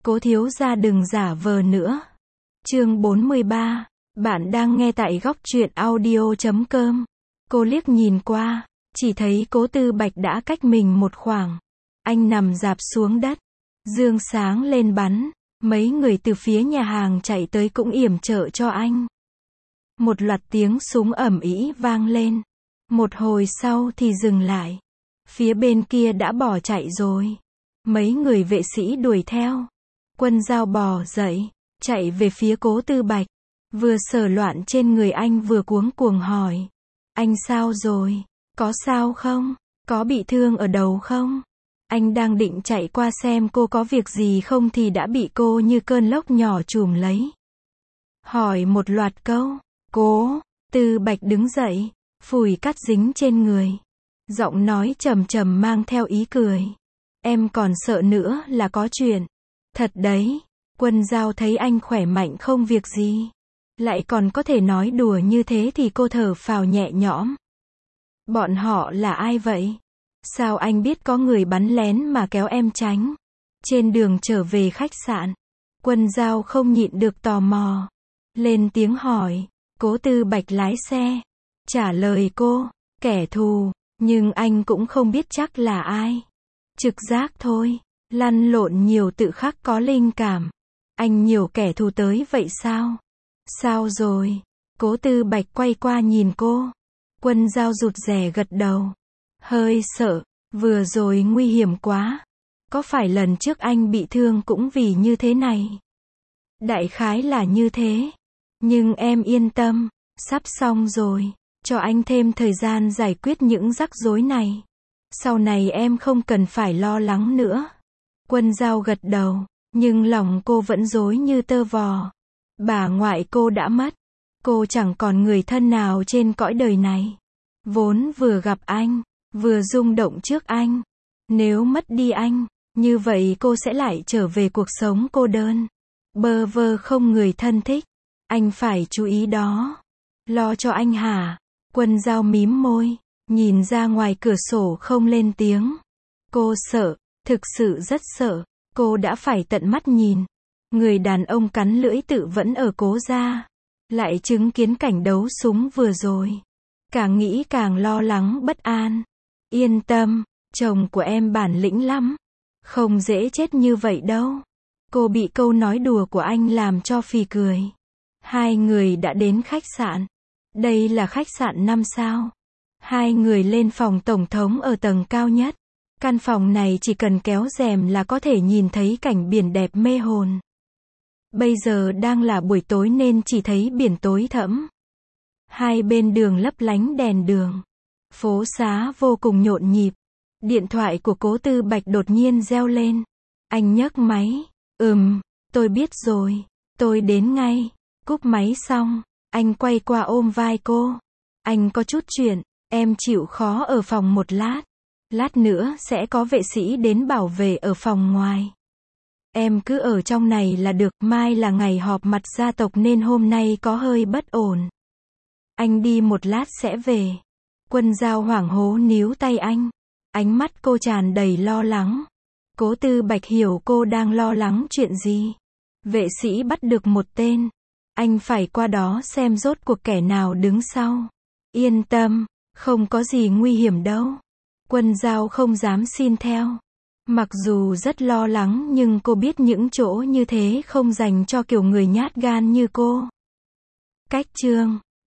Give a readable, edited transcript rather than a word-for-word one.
Cố thiếu gia đừng giả vờ nữa. Chương 43. Bạn đang nghe tại góc truyện audio.com. Cô liếc nhìn qua, chỉ thấy Cố Tư Bạch đã cách mình một khoảng. Anh nằm rạp xuống đất. Dương sáng lên bắn. Mấy người từ phía nhà hàng chạy tới cũng yểm trợ cho anh. Một loạt tiếng súng ầm ĩ vang lên. Một hồi sau thì dừng lại. Phía bên kia đã bỏ chạy rồi. Mấy người vệ sĩ đuổi theo. Quân Dao bò dậy, chạy về phía Cố Tư Bạch. Vừa sờ loạn trên người anh vừa cuống cuồng hỏi. Anh sao rồi? Có sao không? Có bị thương ở đầu không? Anh đang định chạy qua xem cô có việc gì không thì đã bị cô như cơn lốc nhỏ trùm lấy. Hỏi một loạt câu. Cố Tư Bạch đứng dậy, phủi cát dính trên người. Giọng nói trầm trầm mang theo ý cười. Em còn sợ nữa là có chuyện. Thật đấy. Quân Dao thấy anh khỏe mạnh không việc gì. Lại còn có thể nói đùa như thế thì cô thở phào nhẹ nhõm. Bọn họ là ai vậy? Sao anh biết có người bắn lén mà kéo em tránh? Trên đường trở về khách sạn, Quân Dao không nhịn được tò mò. Lên tiếng hỏi. Cố Tư Bạch lái xe. Trả lời cô. Kẻ thù. Nhưng anh cũng không biết chắc là ai. Trực giác thôi. Lăn lộn nhiều tự khắc có linh cảm. Anh nhiều kẻ thù tới vậy sao? Sao rồi? Cố Tư Bạch quay qua nhìn cô. Quân Dao rụt rè gật đầu. Hơi sợ. Vừa rồi nguy hiểm quá. Có phải lần trước anh bị thương cũng vì như thế này? Đại khái là như thế. Nhưng em yên tâm. Sắp xong rồi. Cho anh thêm thời gian giải quyết những rắc rối này. Sau này em không cần phải lo lắng nữa. Quân Dao gật đầu. Nhưng lòng cô vẫn rối như tơ vò. Bà ngoại cô đã mất. Cô chẳng còn người thân nào trên cõi đời này. Vốn vừa gặp anh, vừa rung động trước anh. Nếu mất đi anh, như vậy cô sẽ lại trở về cuộc sống cô đơn. Bơ vơ không người thân thích. Anh phải chú ý đó. Lo cho anh hả? Quân Dao mím môi, nhìn ra ngoài cửa sổ không lên tiếng. Cô sợ, thực sự rất sợ. Cô đã phải tận mắt nhìn. Người đàn ông cắn lưỡi tự vẫn ở Cố gia. Lại chứng kiến cảnh đấu súng vừa rồi. Càng nghĩ càng lo lắng bất an. Yên tâm, chồng của em bản lĩnh lắm. Không dễ chết như vậy đâu. Cô bị câu nói đùa của anh làm cho phì cười. Hai người đã đến khách sạn. Đây là khách sạn 5 sao. Hai người lên phòng tổng thống ở tầng cao nhất. Căn phòng này chỉ cần kéo rèm là có thể nhìn thấy cảnh biển đẹp mê hồn. Bây giờ đang là buổi tối nên chỉ thấy biển tối thẫm. Hai bên đường lấp lánh đèn đường. Phố xá vô cùng nhộn nhịp. Điện thoại của Cố Tư Bạch đột nhiên reo lên. Anh nhấc máy. Tôi biết rồi. Tôi đến ngay. Cúp máy xong, anh quay qua ôm vai cô. Anh có chút chuyện. Em chịu khó ở phòng một lát. Lát nữa sẽ có vệ sĩ đến bảo vệ ở phòng ngoài. Em cứ ở trong này là được. Mai là ngày họp mặt gia tộc nên hôm nay có hơi bất ổn. Anh đi một lát sẽ về. Quân Dao hoảng hốt níu tay anh. Ánh mắt cô tràn đầy lo lắng. Cố Tư Bạch hiểu cô đang lo lắng chuyện gì. Vệ sĩ bắt được một tên. Anh phải qua đó xem rốt cuộc kẻ nào đứng sau. Yên tâm, không có gì nguy hiểm đâu. Quân Dao không dám xin theo. Mặc dù rất lo lắng nhưng cô biết những chỗ như thế không dành cho kiểu người nhát gan như cô. Cách chương